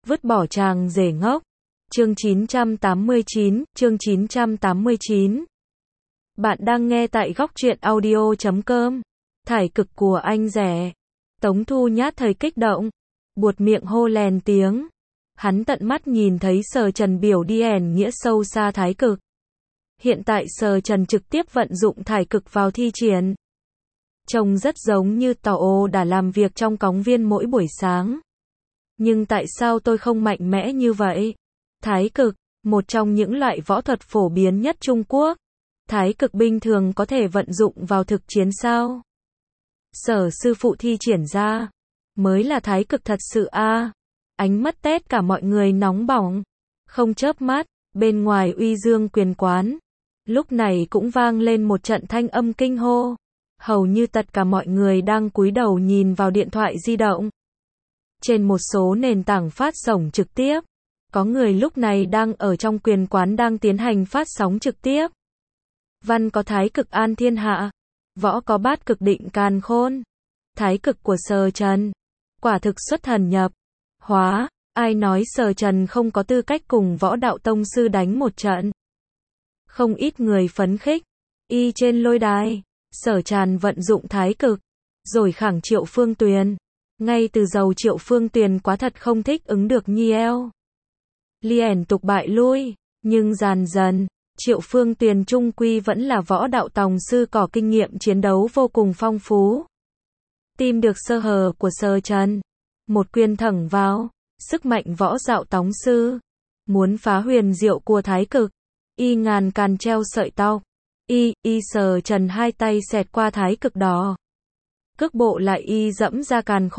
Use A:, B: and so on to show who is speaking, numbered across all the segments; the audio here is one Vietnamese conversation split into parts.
A: Vứt bỏ chàng rể ngốc. Chương 989. Bạn đang nghe tại góc truyện audio.com. Thải cực của anh rẻ. Tống Thu Nhát thời kích động, buột miệng hô lèn tiếng. Hắn tận mắt nhìn thấy Sở Trần biểu đi ẻn nghĩa sâu xa thái cực. Hiện tại Sở Trần trực tiếp vận dụng thải cực vào thi triển. Trông rất giống như tàu ô đã làm việc trong cóng viên mỗi buổi sáng. Nhưng tại sao tôi không mạnh mẽ như vậy? Thái cực, một trong những loại võ thuật phổ biến nhất Trung Quốc. Thái cực bình thường có thể vận dụng vào thực chiến sao? Sở sư phụ thi triển ra, mới là thái cực thật sự a. Ánh mắt tét cả mọi người nóng bỏng, không chớp mắt, bên ngoài Uy Dương quyền quán. Lúc này cũng vang lên một trận thanh âm kinh hô. Hầu như tất cả mọi người đang cúi đầu nhìn vào điện thoại di động. Trên một số nền tảng phát sóng trực tiếp, có người lúc này đang ở trong quyền quán đang tiến hành phát sóng trực tiếp. Văn có thái cực an thiên hạ, võ có bát cực định càn khôn. Thái cực của Sở Trần, quả thực xuất thần nhập hóa, ai nói Sở Trần không có tư cách cùng võ đạo tông sư đánh một trận. Không ít người phấn khích, y trên lôi đài, Sở Trần vận dụng thái cực, rồi khẳng Triệu Phương Tuyền. Ngay từ đầu Triệu Phương Tuyền quá thật không thích ứng được nhiều. Liên tục bại lui, nhưng dần dần, Triệu Phương Tuyền trung quy vẫn là võ đạo tông sư có kinh nghiệm chiến đấu vô cùng phong phú. Tìm được sơ hở của Sở Trần, một quyền thẳng vào, sức mạnh võ đạo tông sư, muốn phá huyền diệu của thái cực, y ngàn càn treo sợi tóc, Sở Trần hai tay xẹt qua thái cực đó. Cước bộ lại y dẫm ra càn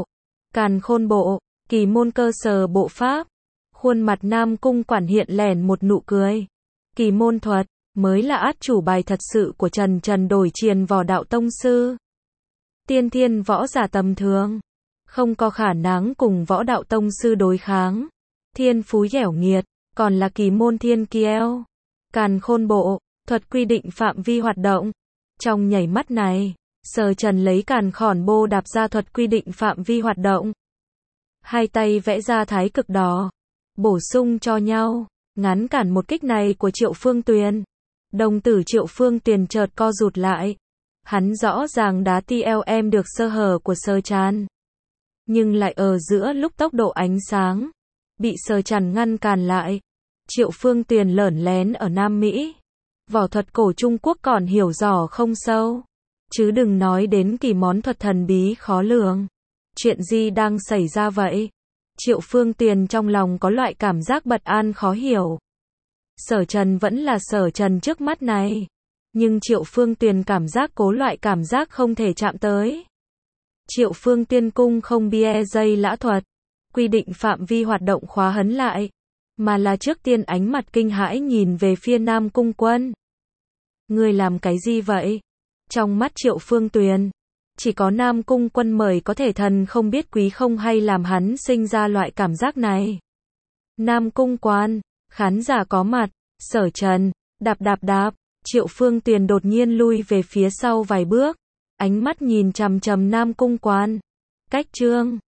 A: khôn bộ, kỳ môn cơ sở bộ pháp. Khuôn mặt Nam Cung quản hiện lẻn một nụ cười. Kỳ môn thuật, mới là át chủ bài thật sự của Trần đổi triền võ đạo tông sư. Tiên thiên võ giả tầm thường, không có khả năng cùng võ đạo tông sư đối kháng. Thiên phú dẻo nghiệt, còn là kỳ môn thiên kiêu. Càn khôn bộ, thuật quy định phạm vi hoạt động. Trong nhảy mắt này, Sở Trần lấy càn khôn bộ đạp ra thuật quy định phạm vi hoạt động. Hai tay vẽ ra thái cực đỏ, bổ sung cho nhau, ngắn cản một kích này của Triệu Phương Tuyền. Đồng tử Triệu Phương Tuyền chợt co rụt lại. Hắn rõ ràng đã TLM được sơ hở của Sở Trần, nhưng lại ở giữa lúc tốc độ ánh sáng bị Sở Trần ngăn cản lại. Triệu Phương Tuyền lởn lén ở Nam Mỹ, võ thuật cổ Trung Quốc còn hiểu rõ không sâu, chứ đừng nói đến kỳ món thuật thần bí khó lường. Chuyện gì đang xảy ra vậy? Triệu Phương Tuyền trong lòng có loại cảm giác bất an khó hiểu. Sở Trần vẫn là Sở Trần trước mắt này, nhưng Triệu Phương Tuyền cảm giác có loại cảm giác không thể chạm tới. Triệu Phương Tuyền cung không bia dây lã thuật, quy định phạm vi hoạt động khóa hấn lại, mà là trước tiên ánh mặt kinh hãi nhìn về phía Nam Cung Quân. Ngươi làm cái gì vậy? Trong mắt Triệu Phương Tuyền, chỉ có Nam Cung Quân mời có thể thần không biết quý không hay làm hắn sinh ra loại cảm giác này. Nam Cung Quan, khán giả có mặt, Sở Trần, đạp, Triệu Phương Tuyền đột nhiên lui về phía sau vài bước, ánh mắt nhìn chằm chằm Nam Cung Quan. Cách trương,